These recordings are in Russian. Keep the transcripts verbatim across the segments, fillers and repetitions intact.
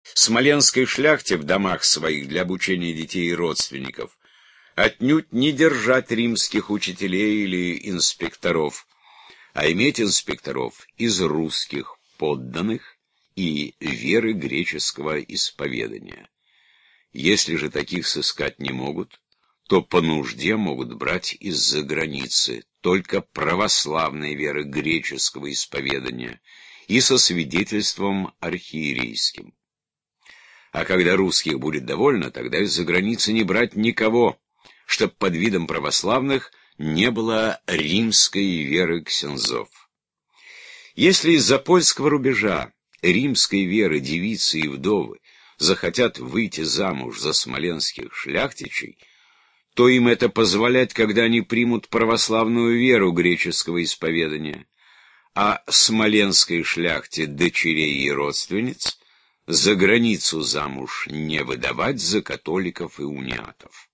Смоленской шляхте в домах своих для обучения детей и родственников отнюдь не держать римских учителей или инспекторов, а иметь инспекторов из русских подданных и веры греческого исповедания. Если же таких сыскать не могут, то по нужде могут брать из-за границы только православной веры греческого исповедания и со свидетельством архиерейским. А когда русских будет довольно, тогда из-за границы не брать никого, чтоб под видом православных не было римской веры ксензов. Если из-за польского рубежа римской веры девицы и вдовы захотят выйти замуж за смоленских шляхтичей, то им это позволять, когда они примут православную веру греческого исповедания, а смоленской шляхте дочерей и родственниц за границу замуж не выдавать за католиков и униатов.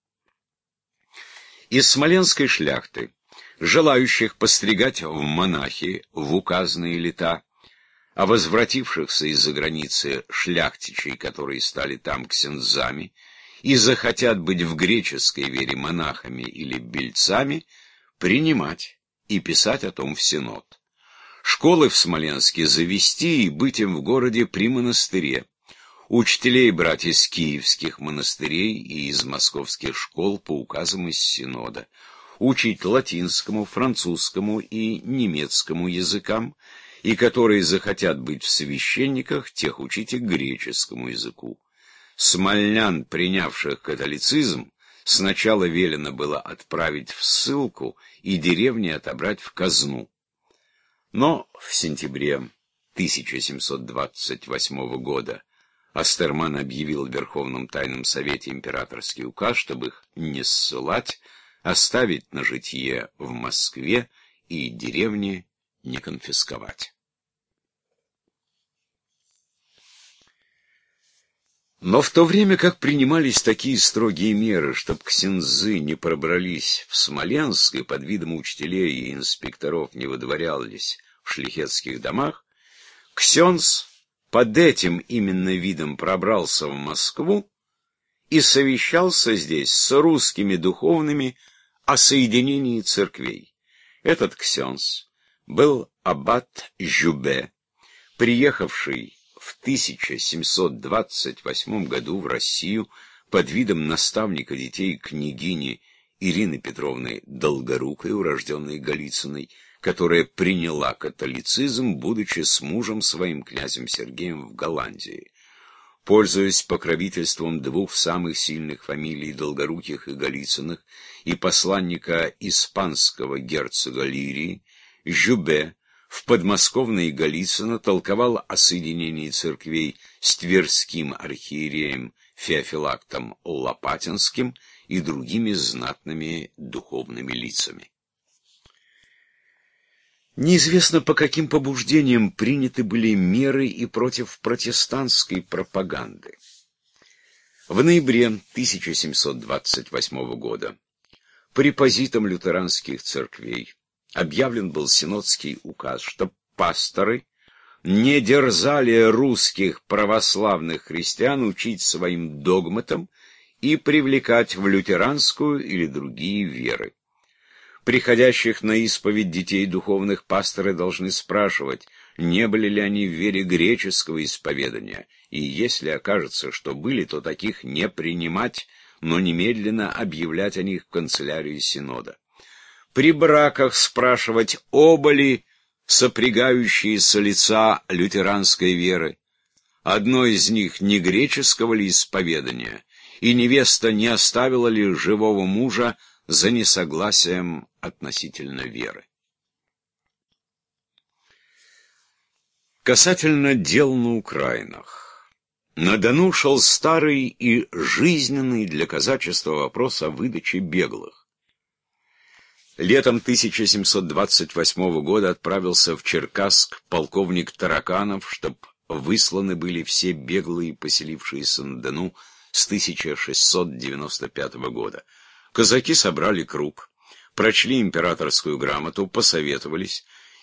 Из смоленской шляхты, желающих постригать в монахи в указанные лета, а возвратившихся из-за границы шляхтичей, которые стали там ксензами, и захотят быть в греческой вере монахами или бельцами, принимать и писать о том в Синод. Школы в Смоленске завести и быть им в городе при монастыре. Учителей брать из киевских монастырей и из московских школ по указам из Синода. Учить латинскому, французскому и немецкому языкам, и которые захотят быть в священниках, тех учить и греческому языку. Смольнян, принявших католицизм, сначала велено было отправить в ссылку и деревни отобрать в казну. Но в сентябре тысяча семьсот двадцать восьмого года Астерман объявил в Верховном Тайном Совете императорский указ, чтобы их не ссылать, оставить на житье в Москве и деревни не конфисковать. Но в то время как принимались такие строгие меры, чтоб ксензы не пробрались в Смоленск и под видом учителей и инспекторов не выдворялись в шляхетских домах, ксенз под этим именно видом пробрался в Москву и совещался здесь с русскими духовными о соединении церквей. Этот ксенз был аббат Жюбе, приехавший в тысяча семьсот двадцать восьмом году в Россию под видом наставника детей княгини Ирины Петровны Долгорукой, урожденной Голицыной, которая приняла католицизм, будучи с мужем своим князем Сергеем в Голландии. Пользуясь покровительством двух самых сильных фамилий Долгоруких и Голицыных и посланника испанского герцога Лирии, Жюбе в подмосковной Голицыно толковал о соединении церквей с тверским архиереем Феофилактом Лопатинским и другими знатными духовными лицами. Неизвестно, по каким побуждениям приняты были меры и против протестантской пропаганды. В ноябре тысяча семьсот двадцать восьмого года препозитом лютеранских церквей объявлен был синодский указ, что пасторы не дерзали русских православных христиан учить своим догматам и привлекать в лютеранскую или другие веры. Приходящих на исповедь детей духовных пасторы должны спрашивать, не были ли они в вере греческого исповедания, и если окажется, что были, то таких не принимать, но немедленно объявлять о них в канцелярию Синода. При браках спрашивать, оба ли сопрягающиеся лица лютеранской веры, одно из них не греческого ли исповедания, и невеста не оставила ли живого мужа за несогласием относительно веры. Касательно дел на Украинах. На Дону шел старый и жизненный для казачества вопрос о выдаче беглых. Летом тысяча семьсот двадцать восьмого года отправился в Черкасск полковник Тараканов, чтоб высланы были все беглые, поселившиеся на Дону с тысяча шестьсот девяносто пятого года. Казаки собрали круг, прочли императорскую грамоту, посоветовались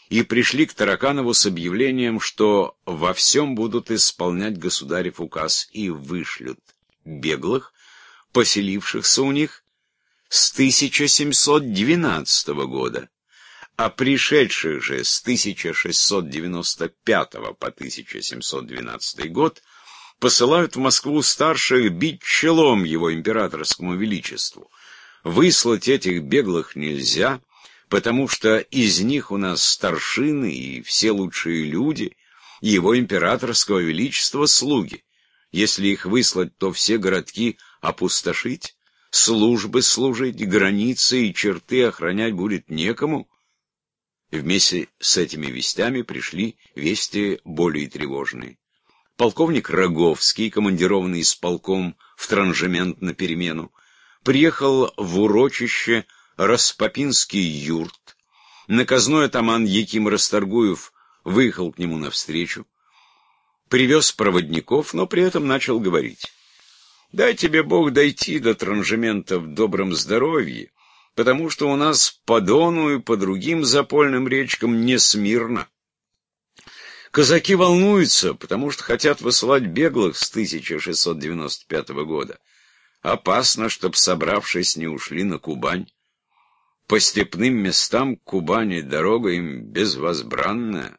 и пришли к Тараканову с объявлением, что во всем будут исполнять государев указ и вышлют беглых, поселившихся у них с тысяча семьсот двенадцатого года, а пришедших же с тысяча шестьсот девяносто пятого по тысяча семьсот двенадцатый год посылают в Москву старших бить челом его императорскому величеству. Выслать этих беглых нельзя, потому что из них у нас старшины и все лучшие люди, и его императорского величества слуги. Если их выслать, то все городки опустошить, службы служить, границы и черты охранять будет некому. Вместе с этими вестями пришли вести более тревожные. Полковник Роговский, командированный с полком в транжемент на перемену, приехал в урочище Распопинский юрт. Наказной атаман Яким Расторгуев выехал к нему навстречу, привез проводников, но при этом начал говорить: «Дай тебе Бог дойти до транжемента в добром здоровье, потому что у нас по Дону и по другим запольным речкам не смирно. Казаки волнуются, потому что хотят высылать беглых с тысяча шестьсот девяносто пятого года. Опасно, чтоб, собравшись, не ушли на Кубань. По степным местам к Кубани дорога им безвозбранная».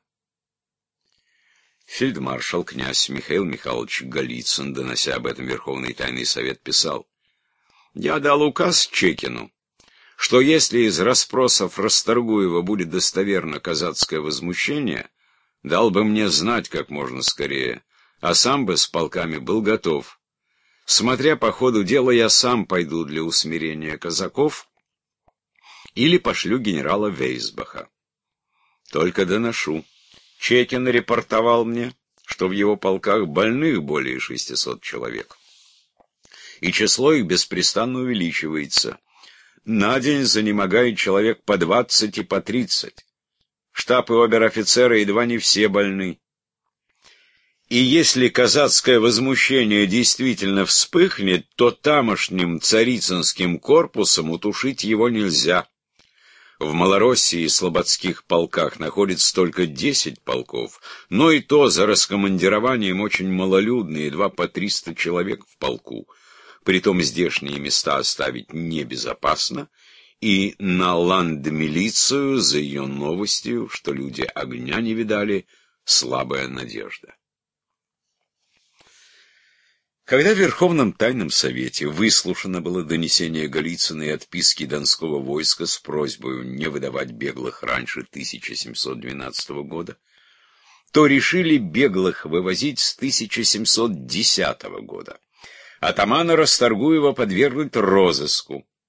Фельдмаршал князь Михаил Михайлович Голицын, донося об этом Верховный Тайный Совет, писал: «Я дал указ Чекину, что если из расспросов Расторгуева будет достоверно казацкое возмущение, дал бы мне знать как можно скорее, а сам бы с полками был готов. Смотря по ходу дела, я сам пойду для усмирения казаков или пошлю генерала Вейсбаха. Только доношу. Чекин репортовал мне, что в его полках больных более шестисот человек, и число их беспрестанно увеличивается. На день занемогает человек по двадцать и по тридцать. Штаб и обер-офицеры едва не все больны. И если казацкое возмущение действительно вспыхнет, то тамошним царицынским корпусом утушить его нельзя. В Малороссии и слободских полках находится только десять полков, но и то за раскомандированием очень малолюдные, едва по триста человек в полку. Притом здешние места оставить небезопасно, и на ландмилицию за ее новостью, что люди огня не видали, слабая надежда. Когда в Верховном Тайном Совете выслушано было донесение Голицына и отписки Донского войска с просьбой не выдавать беглых раньше тысяча семьсот двенадцатого года, то решили беглых вывозить с тысяча семьсот десятого года. Атамана Расторгуева подвергнуть розыску,